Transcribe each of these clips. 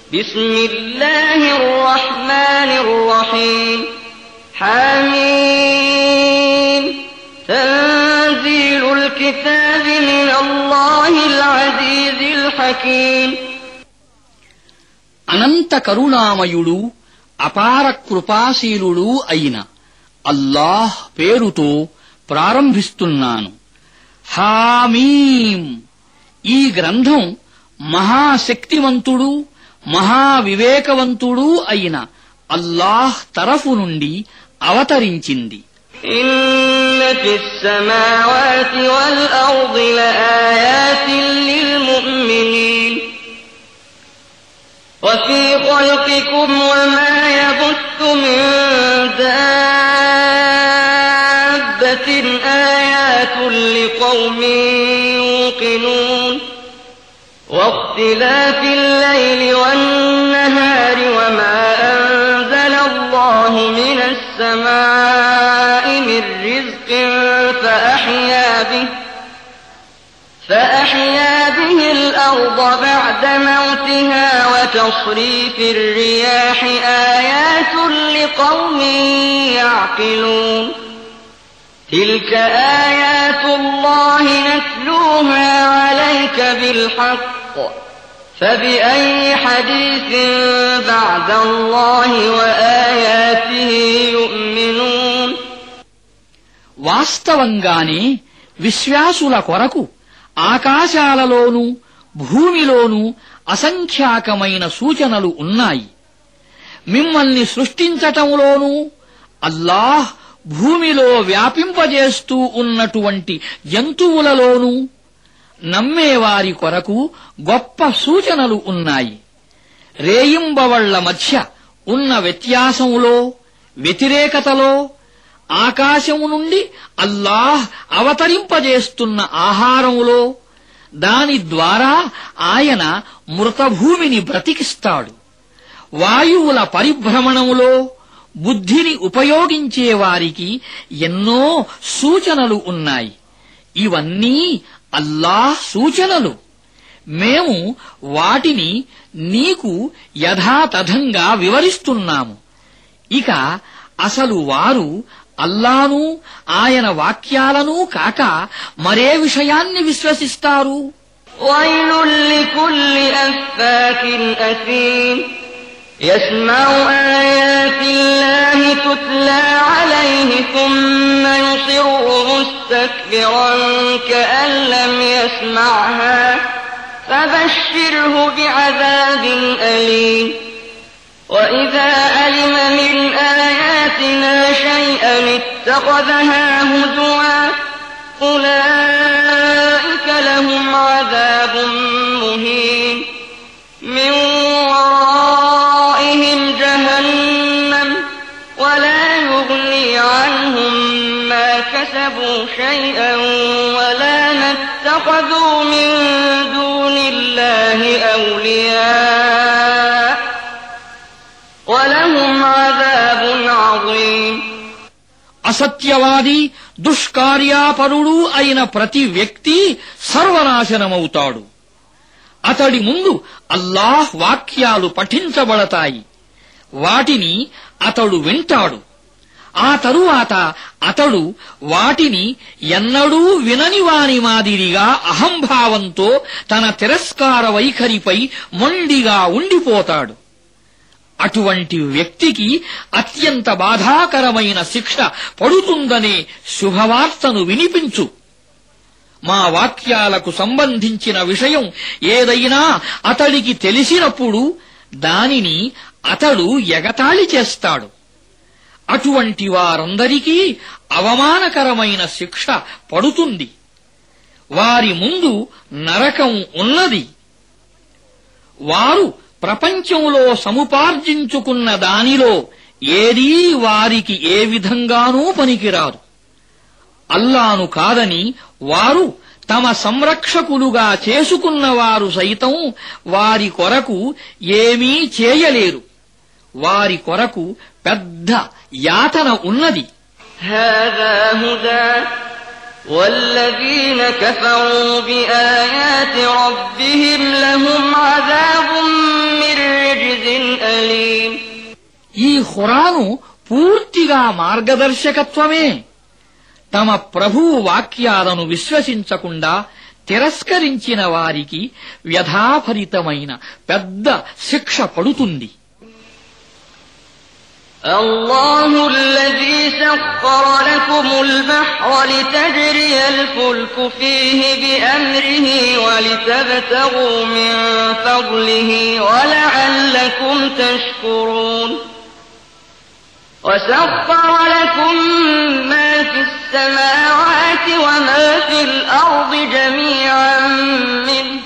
బిస్మిల్లాహిర్ రహ్మానిర్ రహీం హామీమ్ తన్జీలుల్ కితాబి మినల్లాహిల్ అజీజిల్ హకీం. అనంత కరుణామయుడు అపార కృపాశీలుడు అయిన అల్లాహ్ పేరుతో ప్రారంభిస్తున్నాను. హామీం. ఈ గ్రంథం మహాశక్తివంతుడు మహావివేకవంతుడు అయిన అల్లాహ్ తరఫు నుండి అవతరించింది. ఇన్న ఫిస్ సమావాతి వల్ అర్ది లఆయాతిన్ లిల్ ముమినీన్ వఫీ ఖల్కికుమ్ వమా యబుత్తు మిన్ దాబ్బతిన్ ఆయాతున్ లిఖౌమిన్ యూఖినూన్ واختلاف الليل والنهار وما أنزل الله من السماء من رزق فأحيا به الأرض بعد موتها وتصريف الرياح آيات لقوم يعقلون تلك آيات الله نتلوها عليك بالحق فبأي حديث بعد الله وآياته يؤمنون. వాస్తవంగానే విశ్వాసుల కొరకు ఆకాశాలలోనూ భూమిలోనూ అసంఖ్యాకమైన సూచనలు ఉన్నాయి. మిమ్మల్ని సృష్టించటంలోనూ అల్లాహ్ భూమిలో వ్యాపింపజేస్తూ ఉన్నటువంటి జంతువులలోనూ నమ్మేవారి కొరకు గొప్ప సూచనలు ఉన్నాయి. రేయింబవళ్ల మధ్య ఉన్న వ్యత్యాసంలో వ్యతిరేకతలో ఆకాశం నుండి అల్లాహ్ అవతరింపజేస్తున్న ఆహారంలో దాని ద్వారా ఆయన మృతభూమిని బ్రతికిస్తాడు. వాయువుల పరిభ్రమణంలో బుద్ధిని ఉపయోగించే వారికి ఎన్నో సూచనలు ఉన్నాయి. ఇవన్నీ అల్లాహ్ సూచనలు. మేము వాటిని నీకు యథాతథంగా వివరిస్తున్నాము. ఇక అసలు వారు అల్లాను ఆయన వాక్యాలను కాక మరే విషయాన్ని విశ్వసిస్తారు? వైలుల్ లికుల్లి అఫ్ఫాకిన్ అథీమ్ يسمع آيات الله تتلى عليه ثم يصر مستكبرا كأن لم يسمعها فبشره بعذاب أليم. وإذا علم من آياتنا شيئا اتخذها هزوا أولئك لهم عذاب مهين من ورائهم جهنم ولا يغني عنهم ما كسبوا شيئا ولا ما اتخذوا من دون الله أولياء ولهم عذاب عظيم. అసత్యవాది దుష్కార్యాపరుడు అయిన ప్రతి వ్యక్తి సర్వనాశనమవుతాడు. అతడి ముందు అల్లాహ్ వాక్యాలు పఠించబడతాయి. వాటిని అతడు వింటాడు. ఆ తరువాత అతడు వాటిని ఎన్నడూ వినని వాని మాదిరిగా అహంభావంతో తన తిరస్కార వైఖరిపై మొండిగా ఉండిపోతాడు. అటువంటి వ్యక్తికి అత్యంత బాధాకరమైన శిక్ష పడుతుందనే శుభవార్తను వినిపించు. మా వాక్యాలకు సంబంధించిన విషయం ఏదైనా అతడికి తెలిసినప్పుడు దానిని అతడు ఎగతాళి చేస్తాడు. అటువంటి వారందరికీ అవమానకరమైన శిక్ష పడుతుంది. వారి ముందు నరకం ఉన్నది. వారు ప్రపంచంలో సముపార్జించుకున్న దానిలో ఏదీ వారికి ఏ విధంగానూ పనికిరాదు. అల్లాను కాదని వారు తమ సంరక్షకులుగా చేసుకున్నవారు సైతం వారి కొరకు ఏమీ చేయలేరు. వారి కొరకు పెద్ద యాతన ఉన్నది. هذا هدى والذين كفروا بآيات ربهم لهم عذاب من رجز ఈ ఖురాను పూర్తిగా మార్గదర్శకత్వమే. తమ ప్రభువు వాక్యాలను విశ్వసించకుండా తిరస్కరించిన వారికి వ్యధాభరితమైన పెద్ద శిక్ష పడుతుంది. الله الذي سخر لكم البحر لتجري الفلك فيه بأمره ولتبتغوا من فضله ولعلكم تشكرون وسخر لكم ما في السماوات وما في الأرض جميعا منه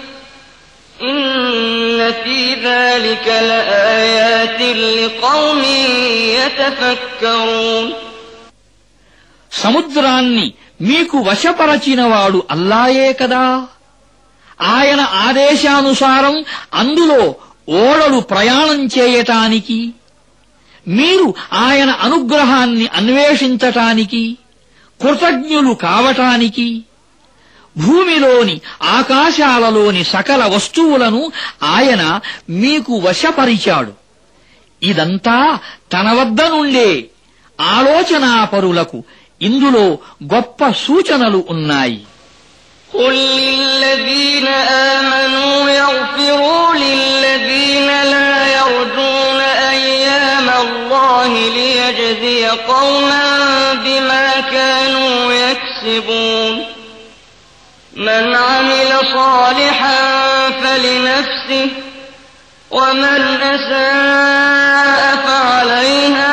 إن في ذلك لآيات لقوم يتفكرون. సముద్రాన్ని మీకు వశపరచినవాడు అల్లాయే కదా. ఆయన ఆదేశానుసారం అందులో ఓడలు ప్రయాణం చేయటానికి, మీరు ఆయన అనుగ్రహాన్ని అన్వేషించటానికి, కృతజ్ఞులు కావటానికి, భూమిలోని ఆకాశాలలోని సకల వస్తువులను ఆయన మీకు వశపరిచాడు. ఇదంతా తన వద్ద నుండే. ఆలోచనాపరులకు ఇందులో గొప్ప సూచనలు ఉన్నాయి. قل للذين آمنوا يغفروا للذين لا يرجون أيام الله ليجزي قوما بما كانوا يكسبون من عمل صالحا فلنفسه ومن أساء فعليها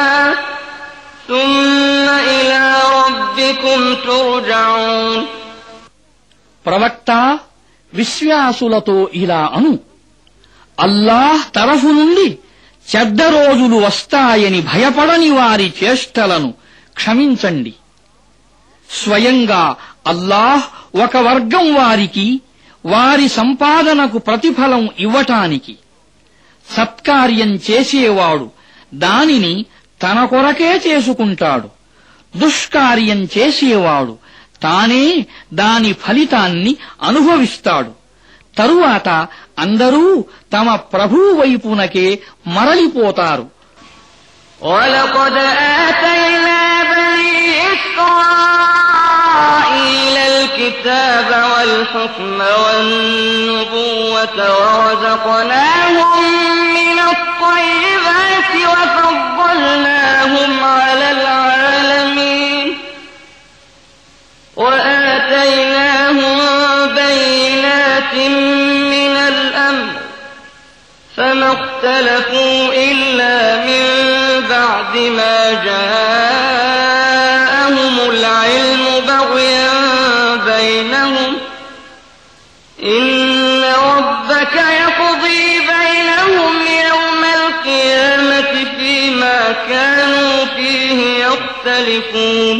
ثم إلى ربكم ترجعون. ప్రవక్త విశ్వాసులతో ఇలా అను, అల్లాహ్ తరఫు నుండి చెడ్డ రోజులు వస్తాయని భయపడని వారి చేష్టలను క్షమించండి. స్వయంగా అల్లాహ్ ఒక వర్గం వారికి వారి సంపాదనకు ప్రతిఫలం ఇవ్వటానికి, సత్కార్యం చేసేవాడు దానిని తన కొరకే చేసుకుంటాడు, దుష్కార్యం చేసేవాడు తానే దాని ఫలితాన్ని అనుభవిస్తాడు. తరువాత అందరూ తమ ప్రభువు వైపునకే మరలిపోతారు. وَلَقَدْ آتَيْنَا بَنِي إِسْرَائِيلَ الْكِتَابَ وَالْحُكْمَ وَالنُّبُوَّةَ وَرَزَقْنَاهُم مِّنَ الطَّيِّبَاتِ وَفَضَّلْنَاهُمْ عَلَى الْعَالَمِينَ وَآتَيْنَاهُم بَيِّنَاتٍ مِّنَ الْأَمْرِ فَمَا اخْتَلَفُوا إِلَّا مِن بَعْدِ مَا جَاءَهُمُ الْعِلْمُ بَغْيًا بَيْنَهُمْ إِنَّ رَبَّكَ يَقْضِي بَيْنَهُمْ يَوْمَ الْقِيَامَةِ فِيمَا كَانُوا فِيهِ يَخْتَلِفُونَ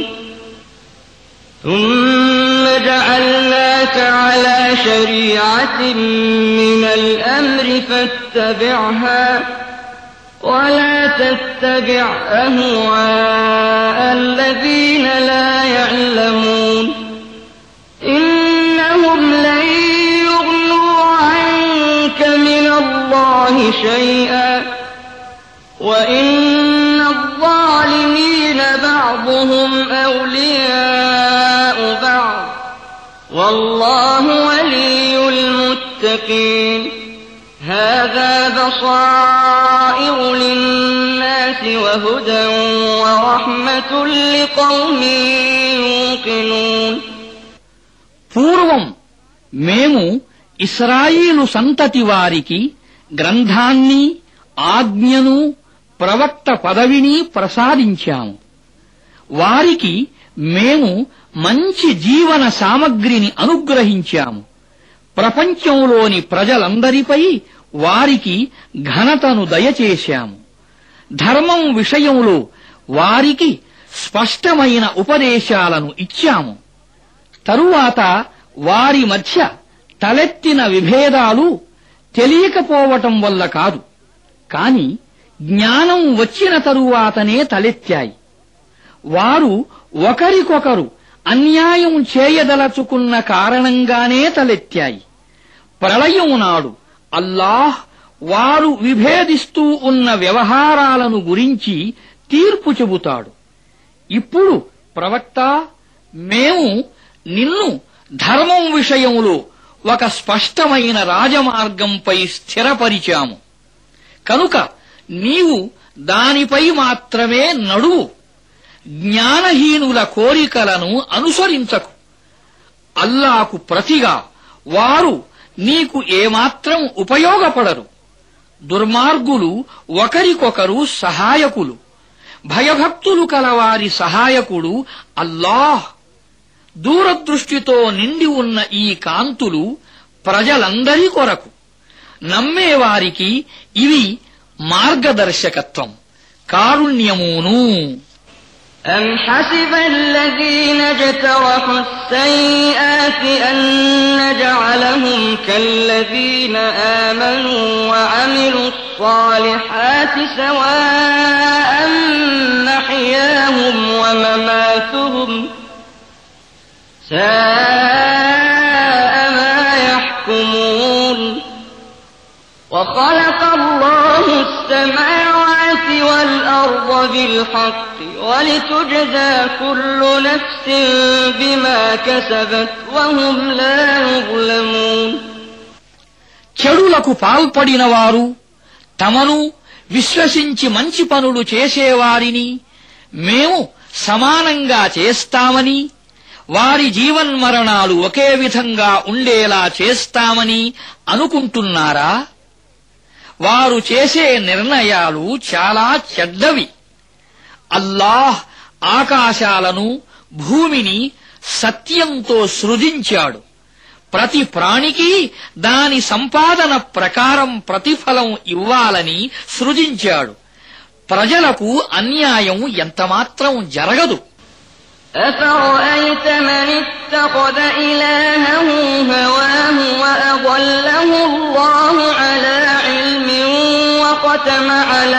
ثُمَّ جَعَلْنَاكَ عَلَى شَرِيعَةٍ مِّنَ الْأَمْرِ فَاتَّبِعْهَا وَلَا تَتَّبِعْ أَهْوَاءَ الَّذِينَ لَا يَعْلَمُونَ إِنَّهُمْ لَن يُغْنُوا عَنكَ مِنَ اللَّهِ شَيْئًا وَإِنَّ الظَّالِمِينَ بَعْضُهُمْ أَوْلِيَاءُ بَعْضٍ وَاللَّهُ وَلِيُّ الْمُتَّقِينَ هَذَا بَصَائِرُ لِلنَّاسِ وَهُدًى وَرَحْمَةٌ لِقَوْمٍ يُوقِنُونَ. పూర్వం మేము ఇశ్రాయేలు సంతతి వారికి గ్రంథాన్ని, ఆజ్ఞను, ప్రవక్త పదవిని ప్రసాదించాము. వారికి మేము మంచి జీవన సామగ్రిని అనుగ్రహించాము. ప్రపంచంలోని ప్రజలందరిపై వారికి ఘనతను దయచేశాము. ధర్మం విషయంలో వారికి స్పష్టమైన ఉపదేశాలను ఇచ్చాము. తరువాత వారి మధ్య తలెత్తిన విభేదాలు తెలియకపోవటం వల్ల కాదు, కాని జ్ఞానం వచ్చిన తరువాతనే తలెత్తాయి. వారు ఒకరికొకరు అన్యాయం చేయదలచుకున్న కారణంగానే తలెత్తాయి. ప్రళయం నాడు అల్లాహ్ వారు విభేదిస్తూ ఉన్న వ్యవహారాలను గురించి తీర్పు చెబుతాడు. ఇప్పుడు ప్రవక్త, మేము నిన్ను ధర్మం విషయంలో ఒక స్పష్టమైన రాజమార్గంపై స్థిరపరిచాము. కనుక నీవు దానిపై మాత్రమే నడువు. జ్ఞానహీనుల కోరికలను అనుసరించకు. అల్లాకు ప్రతిగా వారు నీకు ఏమాత్రం ఉపయోగపడరు. దుర్మార్గులు ఒకరికొకరు సహాయకులు. భయభక్తులు కలవారి సహాయకుడు అల్లాహ్. దూరదృష్టితో నిండి ఉన్న ఈ కాంతులు ప్రజలందరి కొరకు. నమ్మేవారికి ఇవి మార్గదర్శకత్వం, కారుణ్యమును. أم حسب الذين اجترحوا السيئات أن نجعلهم كالذين آمنوا وعملوا الصالحات سواء محياهم ومماتهم ساء ما يحكمون وخلق الله السماوات والأرض بالحق ولتجزى كل نفس بما كسبت وهم لا يظلمون. చెడులకు పాల్పడినవారు తమను విశ్వసించి మంచి పనులు చేసేవారిని మేము సమానంగా చేస్తామని, వారి జీవన్మరణాలు ఒకే విధంగా ఉండేలా చేస్తామని అనుకుంటున్నారా? వారు చేసే నిర్ణయాలు చాలా చెడ్డవి. అల్లాహ్ ఆకాశాలను, భూమిని సత్యంతో సృజించాడు. ప్రతి ప్రాణికి దాని సంపాదన ప్రకారం ప్రతిఫలం ఇవ్వాలని సృజించాడు. ప్రజలకు అన్యాయం ఎంతమాత్రం జరగదు. أفرأيت من اتخذ إلهه هواه وأضله الله على علم وختم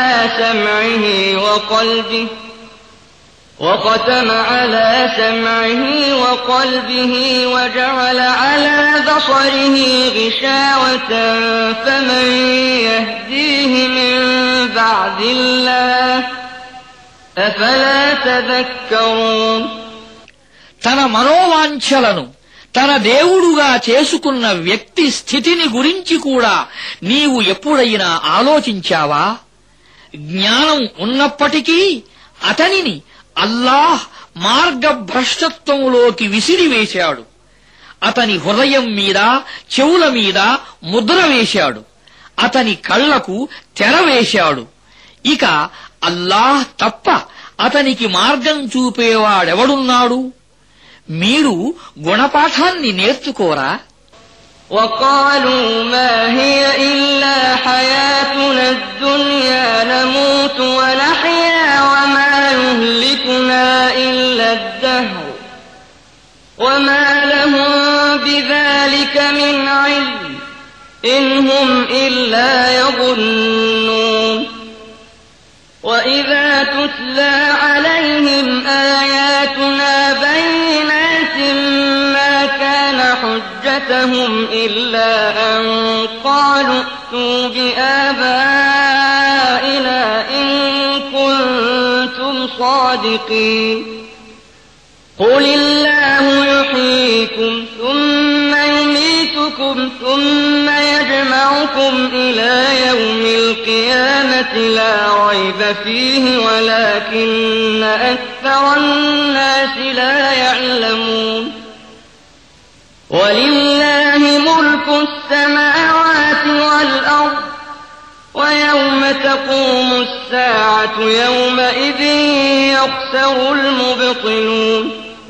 على سمعه وقلبه وجعل على بصره غشاوة فمن يهديه من بعد الله أفلا تذكرون. తన మనోవాంఛలను తన దేవుడుగా చేసుకున్న వ్యక్తి స్థితిని గురించి కూడా నీవు ఎప్పుడైనా ఆలోచించావా? జ్ఞానం ఉన్నప్పటికీ అతనిని అల్లాహ్ మార్గభ్రష్టత్వంలోకి విసిరివేశాడు. అతని హృదయం మీద, చెవుల మీద ముద్ర వేశాడు. అతని కళ్లకు తెర వేశాడు. ఇక అల్లాహ్ తప్ప అతనికి మార్గం చూపేవాడెవడున్నాడు? మీరు గుణపాఠాన్ని నేర్చుకోరా? وقالوا ما هي إلا حياتنا الدنيا نموت ونحيا وما يهلكنا إلا الدهر وما لهم بذلك من علم إن هم إلا يظنون. وإذا تتلى عليهم آياتنا بينات ما كان حجتهم إلا أن قالوا ائتوا بآبائنا إن كنتم صادقين. قل الله يحييكم ثم يميتكم ثم يجمعكم إلى يوم القيامة لا ريب فيه ولكن أكثر الناس لا يعلمون. ولله ملك السماوات والأرض ويوم تقوم الساعة يومئذ يخسر المبطلون.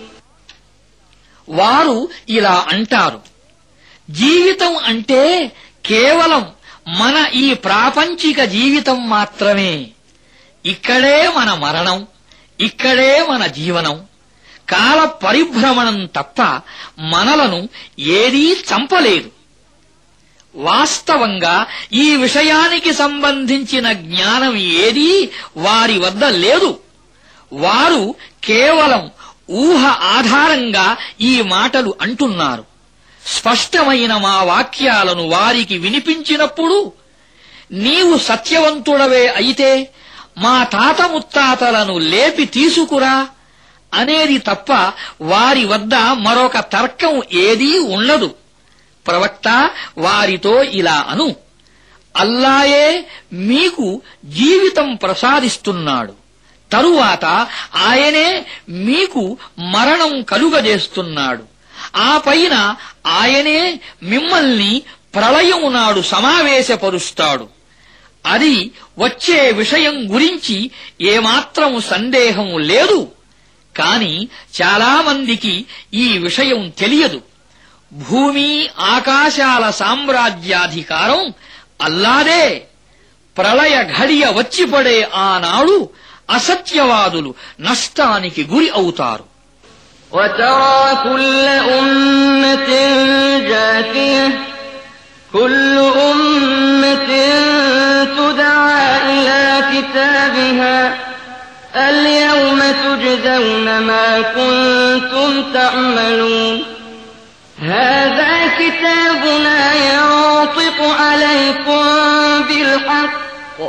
వారు ఇలా అంటారు, జీవితం అంటే కేవలం మన ఈ ప్రాపంచిక జీవితం మాత్రమే. ఇక్కడే మన మరణం, ఇక్కడే మన జీవనం. కాల పరిభ్రమణం తప్ప మనలను ఏదీ చంపలేదు. వాస్తవంగా ఈ విషయానికి సంబంధించిన జ్ఞానం ఏదీ వారి వద్ద లేదు. వారు కేవలం ఊహ ఆధారంగా ఈ మాటలు అంటున్నారు. స్పష్టమైన మా వాక్యాలను వారికి వినిపించినప్పుడు నీవు సత్యవంతుడవే అయితే మా తాత ముత్తాతలను లేపి తీసుకురా అనేది తప్ప వారి వద్ద మరొక తర్కం ఏదీ ఉండదు. ప్రవక్త వారితో ఇలా అను, అల్లాయే మీకు జీవితం ప్రసాదిస్తున్నాడు, తరువాత ఆయనే మీకు మరణం కలుగజేస్తున్నాడు, ఆపైన ఆయనే మిమ్మల్ని ప్రళయం నాడు సమావేశపరుస్తాడు. అది వచ్చే విషయం గురించి ఏమాత్రం సందేహం లేదు. కాని చాలామందికి ఈ విషయం తెలియదు. భూమి ఆకాశాల సామ్రాజ్యాధికారం అల్లాదే. ప్రళయ ఘడియ వచ్చిపడే ఆనాడు అసత్యవాదులు నష్టానికి గురి అవుతారు. وترى كل أمة جاثية كل أمة تدعى إلى كتابها اليوم تجزون ما كنتم تعملون هذا كتابنا ينطق عليكم بالحق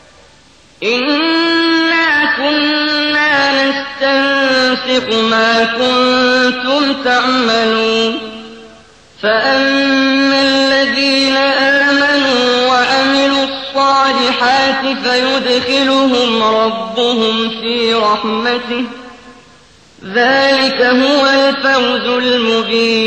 إنا كنا نستنسخ ما كنتم تعملون فأما الذين آمنوا وعملوا الصالحات فيدخلهم ربهم في رحمته ذلك هو الفوز المبين.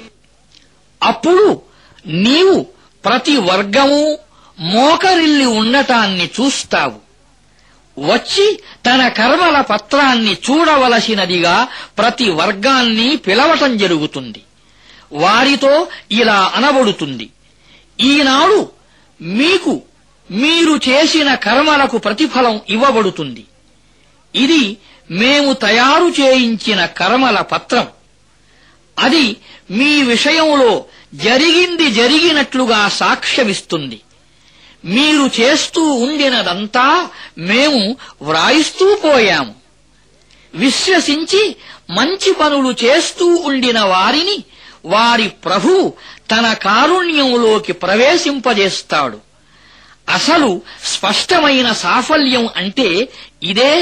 అప్పుడు నీవు ప్రతి వర్గము మోకరిల్లి ఉండటాన్ని చూస్తావు. వచ్చి తన కర్మల పత్రాన్ని చూడవలసినదిగా ప్రతి వర్గాన్ని పిలవటం జరుగుతుంది. వారితో ఇలా అనబడుతుంది, ఈనాడు మీకు మీరు చేసిన కర్మలకు ప్రతిఫలం ఇవ్వబడుతుంది. ఇది మేము తయారు చేయించిన కర్మల పత్రం. అది మీ విషయంలో జరిగింది జరిగినట్లుగా సాక్ష్యమిస్తుంది. మీరు చేస్తూ ఉండినదంతా మేము వ్రాయిస్తూ పోయాము. విశ్వసించి మంచి పనులు చేస్తూ ఉండిన వారిని వారి ప్రభువు తన కారుణ్యంలోకి ప్రవేశింపజేస్తాడు. అసలు స్పష్టమైన సాఫల్యం అంటే ఇదే.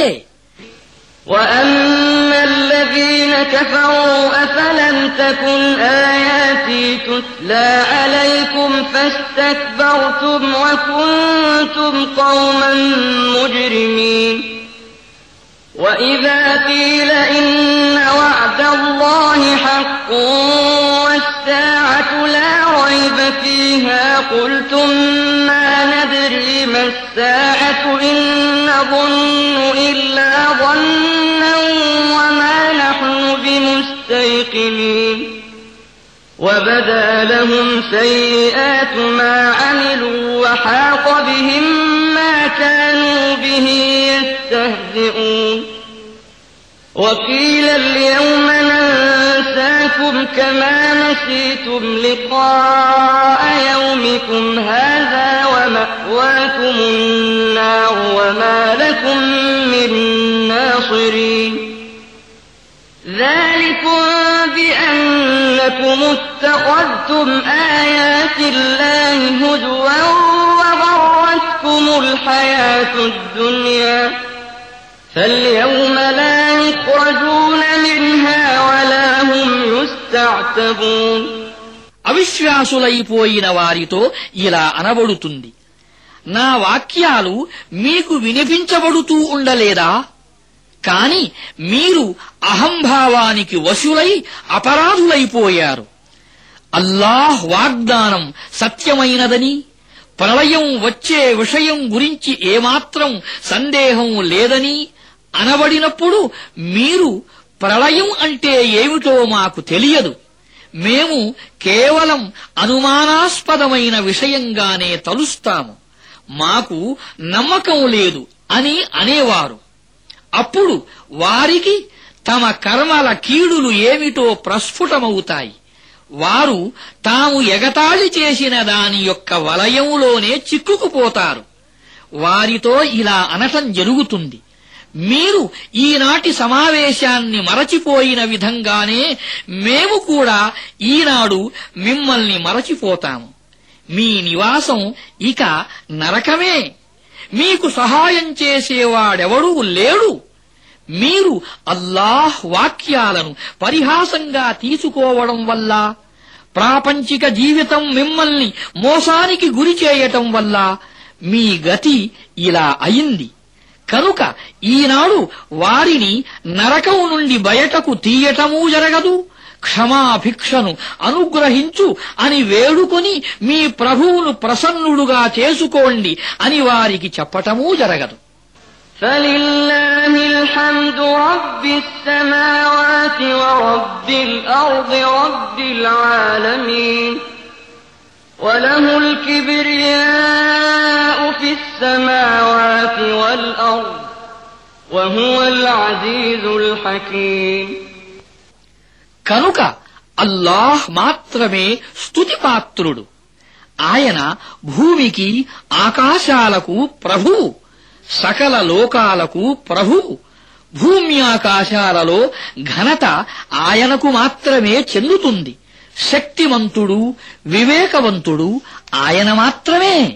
وَأَمَّا الَّذِينَ كَفَرُوا أَفَلَمْ تَكُنْ آيَاتِي تُتْلَى عَلَيْكُمْ فَاسْتَكْبَرْتُمْ وَكُنْتُمْ قَوْمًا مُجْرِمِينَ وَإِذَا قِيلَ إِنَّ وَعْدَ اللَّهِ حَقٌّ وَالسَّاعَةُ لَا رَيْبَ فِيهَا قُلْتُمْ مَا نَدْرِي مَا السَّاعَةُ إِن نَّظُنُّ إِلَّا ظَنًّا وَمَا نَحْنُ بِمُسْتَيْقِنِينَ وَبَدَا لَهُمْ سَيِّئَاتُ مَا عَمِلُوا وَحَاقَ بِهِم مَّا كَانُوا بِهِ يَسْتَهْزِئُونَ وَقِيلَ الْيَوْمَ نَنسَاكُمْ كَمَا نَسِيتُمْ لِقَاءَ يَوْمِكُمْ هَٰذَا وَمَأْوَاكُمُ النَّارُ وَمَا لَكُم مِّن نَّاصِرِينَ ذَٰلِكُم بِأَنَّكُمُ اتَّخَذْتُمْ آيَاتِ اللَّهِ هُزُوًا وَغَرَّتْكُمُ الْحَيَاةُ الدُّنْيَا فَالْيَوْمَ لَا يُخْرَجُونَ مِنْهَا وَلَا هُمْ يُسْتَعْتَبُونَ. అవిశ్వాసులైపోయిన వారితో ఇలా అనబడుతుంది, నా వాక్యాలు మీకు వినిపించబడుతూ ఉండలేదా? కాని మీరు అహంభావానికి వశులై అపరాధులైపోయారు. అల్లాహ్ వాగ్దానం సత్యమైనదని, ప్రళయం వచ్చే విషయం గురించి ఏమాత్రం సందేహం లేదని అనబడినప్పుడు మీరు ప్రళయం అంటే ఏమిటో మాకు తెలియదు, మేము కేవలం అనుమానాస్పదమైన విషయంగానే తలుస్తాము, మాకు నమ్మకం లేదు అని అనేవారు. అప్పుడు వారికి తమ కర్మల కీడులు ఏమిటో ప్రస్ఫుటమవుతాయి. వారు తాము ఎగతాళి చేసిన దాని యొక్క వలయంలోనే చిక్కుకుపోతారు. వారితో ఇలా అనటం జరుగుతుంది, మీరు ఈనాటి సమావేశాన్ని మరచిపోయిన విధంగానే మేము కూడా ఈనాడు మిమ్మల్ని మరచిపోతాము. మీ నివాసం ఇక నరకమే. మీకు సహాయం చేసేవాడెవడూ లేడు. మీరు అల్లాహ్ వాక్యాలను పరిహాసంగా తీసుకోవడం వల్ల, ప్రాపంచిక జీవితం మిమ్మల్ని మోసానికి గురి చేయటం వల్ల మీ గతి ఇలా అయింది. కనుక ఈనాడు వారిని నరకం నుండి బయటకు తీయటమూ జరగదు. క్షమాభిక్షను అనుగ్రహించు అని వేడుకొని మీ ప్రభువును ప్రసన్నుడుగా చేసుకోండి అని వారికి చెప్పటమూ జరగదు. فلله الحمد رب السماوات ورب الأرض رب العالمين وله الكبرياء في السماوات والأرض وهو العزيز الحكيم. కనుక అల్లాహ్ మాత్రమే స్తుతిపాత్రుడు. ఆయన భూమికి ఆకాశాలకు ప్రభువు, సకల లోకాలకు ప్రభువు. భూమ్యాకాశాలలో ఘనత ఆయనకు మాత్రమే చెందుతుంది. శక్తిమంతుడు, వివేకవంతుడు ఆయన మాత్రమే.